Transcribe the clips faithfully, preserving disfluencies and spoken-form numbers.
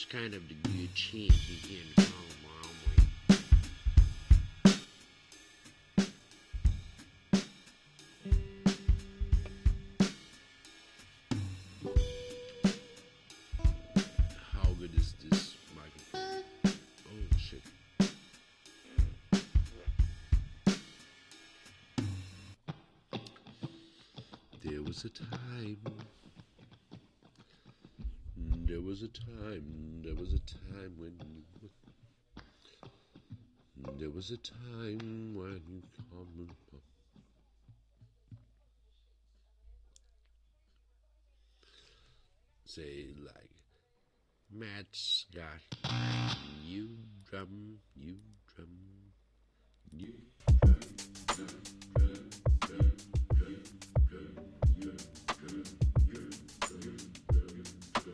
It's kind of the good chink again from Romley. How good is this microphone? Oh shit. There was a time. There was a time, there was a time when you, there was a time when you come. Say like, Matt's got you drum, you drum, you drum, drum, drum, drum, drum, drum, you drum, you drum, drum, drum.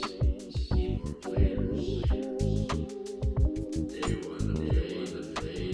They wanna play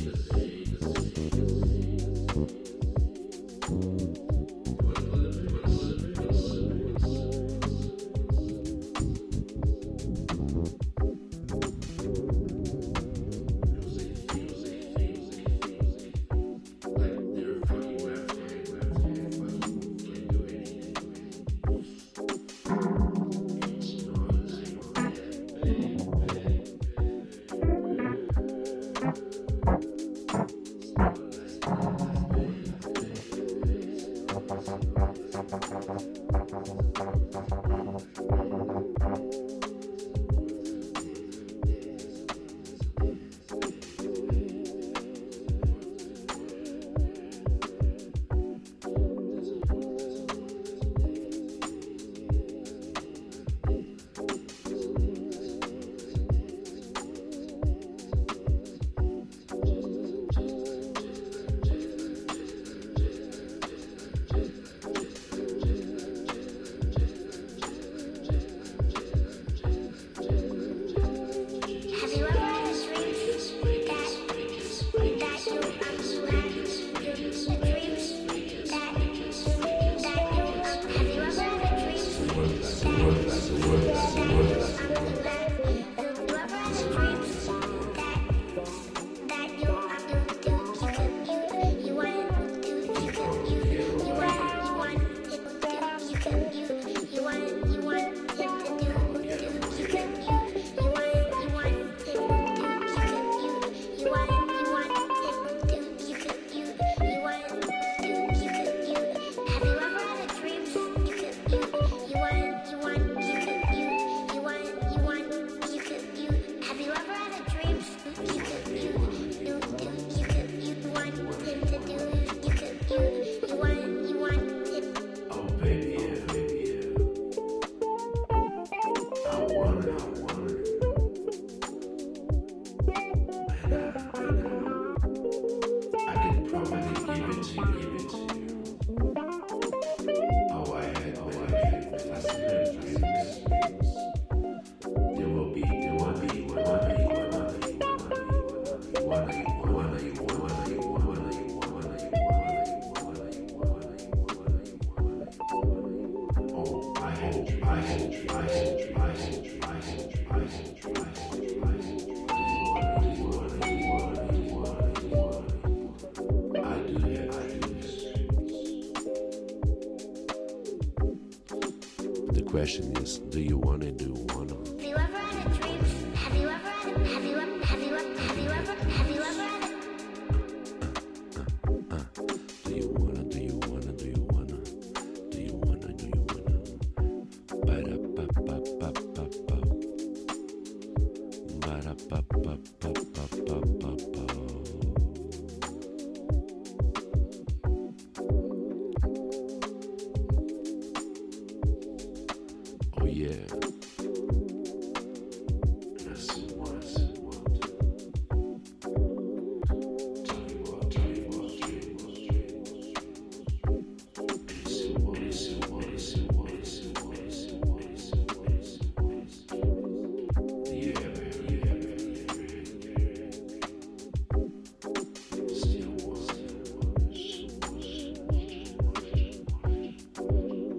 question is, do you want it? Do you want to? Have you ever had a dream? Have you ever had a, have you ever, have you ever, have you ever, have you ever had a Do you wanna, do you wanna, do you wanna, do you wanna, do you wanna? Ba-da-ba-ba-ba-ba-ba. Ba-da-ba-ba-ba-ba-ba-ba. Oh yeah. Yes, what, what? Tell me what, tell me what, tell me what, tell me what. Is it what, is it what, is it what, is it what, is it what, is it what, is it what, is it what? Yeah, yeah, yeah, yeah. Still what, still what, still what, still what, still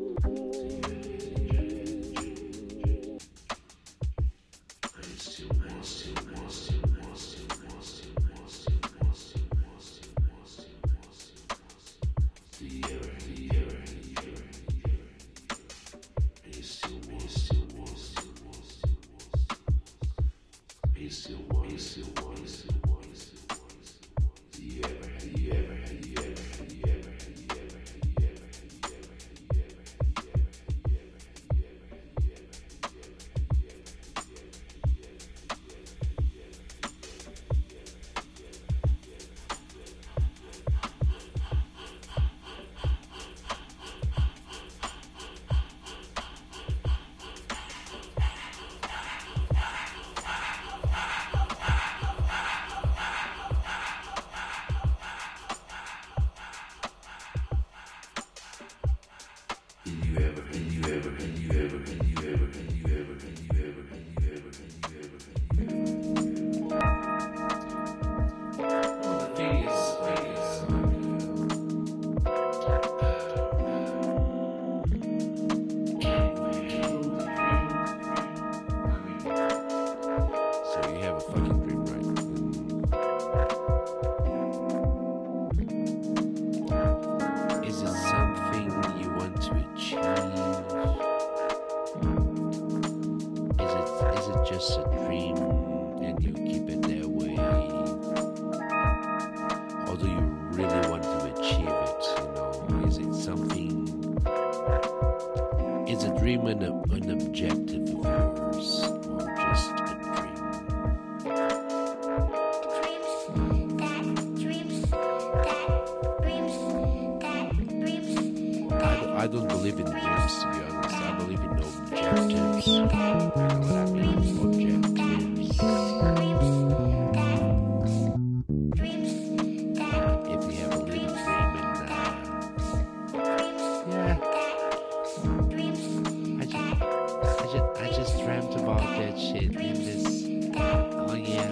just a dream and you keep it that way? Or do you really want to achieve it? You know, is it something? Is a dream an, an objective of yours or just a dream? I don't believe in dreams, to be honest. I believe in objectives. You know what I mean? Objectives. Uh, if you have a little dream and uh, yeah, I just, I just, I just dreamt about that shit in this. Oh yeah.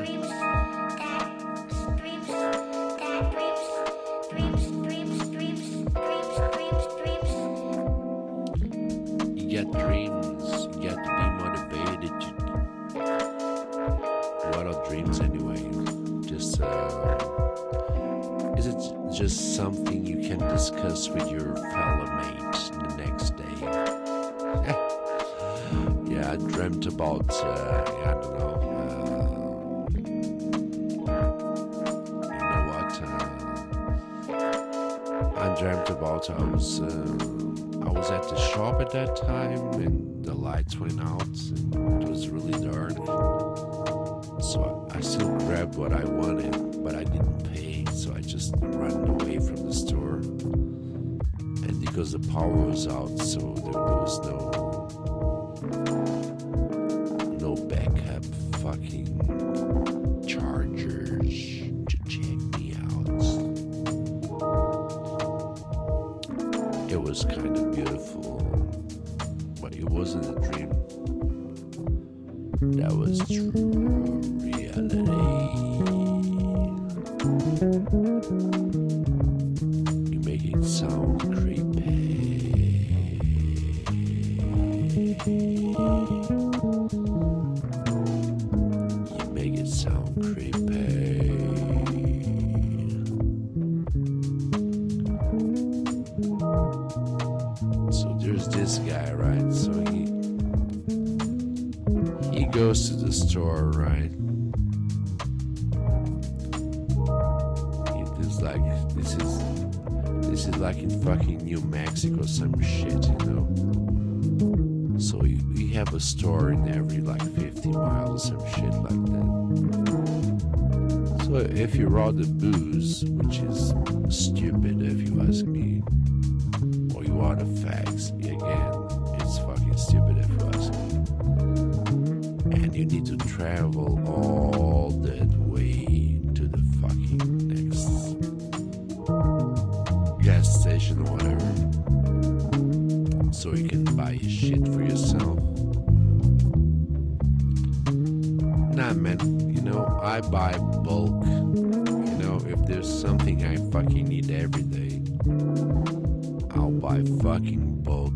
You got dreams, you got to be motivated. You, what are dreams anyway? Just, uh, is it just something you can discuss with your fellow mates the next day? Yeah, I dreamt about, uh, I don't know, uh, you know what, uh, I dreamt about, I was, uh, I was at the shop at that time and the lights went out and it was really dark. So I, I still grabbed what I wanted, but I didn't pay. So I just ran away from the store. And because the power was out, so there, there was no no backup fucking chargers to check me out. It was kind of beautiful, but it wasn't a dream. That was true reality. You make it sound creepy. You make it sound creepy. So there's this guy, right? So he goes to the store, right? It is like this is this is like in fucking New Mexico, some shit, you know. So you, you have a store in every like fifty miles, some shit like that. So if you order booze, which is stupid if you ask me, or you order fags, again, it's fucking stupid if you ask me. And you need to travel all that way to the fucking next gas station or whatever, so you can buy your shit for yourself. Nah, man, you know, I buy bulk. You know, if there's something I fucking need every day, I'll buy fucking bulk.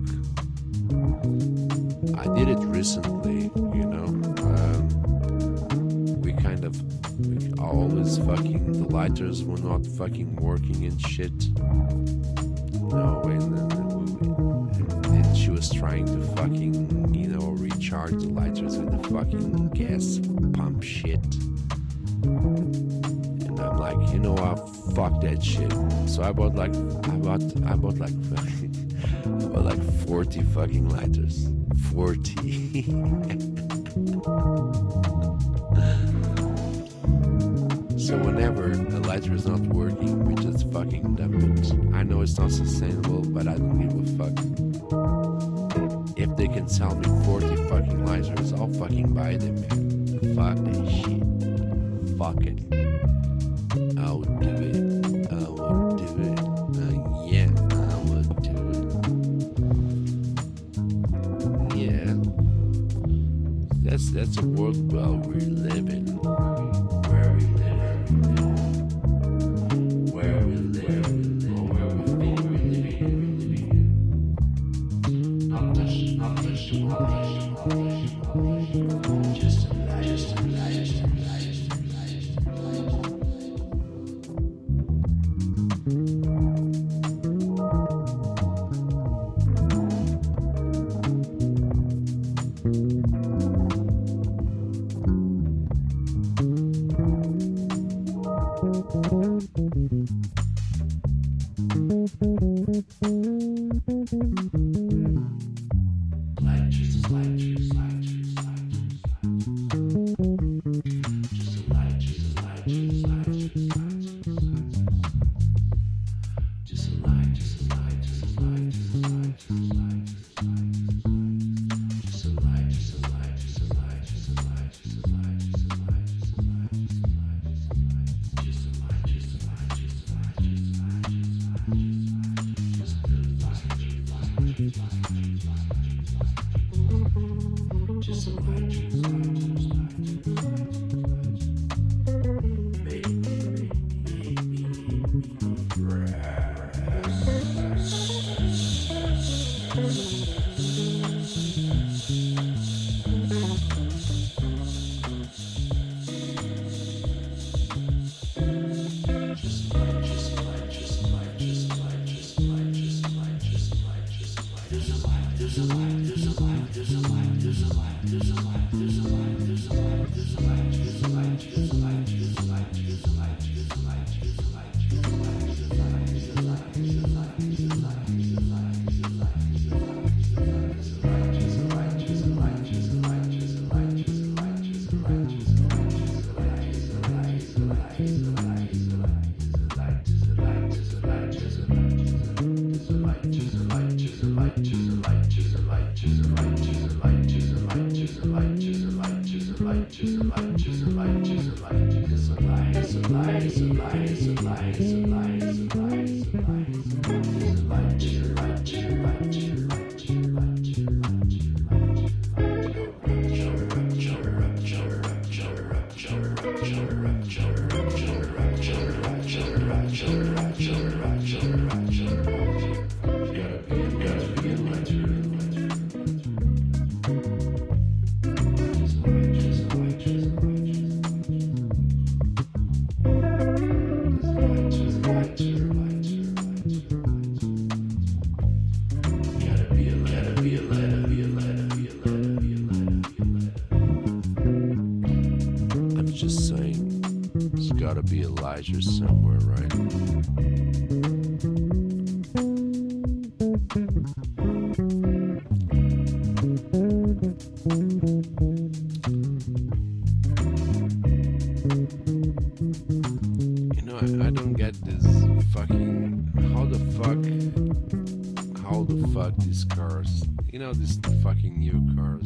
I did it recently, you know. Um, we kind of, we always fucking, the lighters were not fucking working and shit. No, and, and, and, and she was trying to fucking, you know, recharge the lighters with the fucking gas pump shit. And I'm like, you know what, fuck that shit. So I bought like, I bought, I bought like, I bought like forty fucking lighters. forty. So whenever a lighter is not working, we just fucking dump it. I know it's not sustainable, but I don't give a fuck. If they can sell me forty fucking lighters, I'll fucking buy them, man. Fuck that shit. Fuck it. I would do it. I would do it. Uh, yeah, I would do it. Yeah. That's that's a world well we live in. Where we live. Where we live. Or where we think we're living. Not touch, not touch, not touch, not touch, not touch. Just a lie, just a lie, just a lie, just a lie, just a be Elijah somewhere, right? You know, I, I don't get this fucking. How the fuck? How the fuck these cars? You know, these fucking new cars.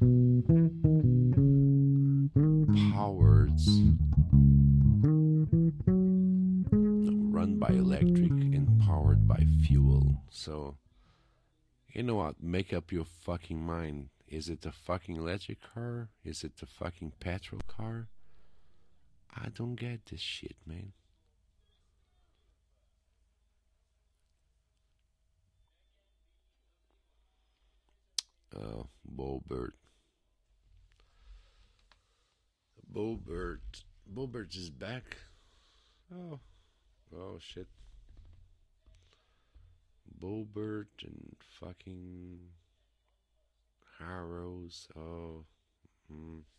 Powered. Run by electric and powered by fuel. So, you know what? Make up your fucking mind. Is it a fucking electric car? Is it a fucking petrol car? I don't get this shit, man. Oh, Bobert. Bobert. Bobert is back. Oh. Oh, shit. Bobert and fucking Harrows. Oh. Mm.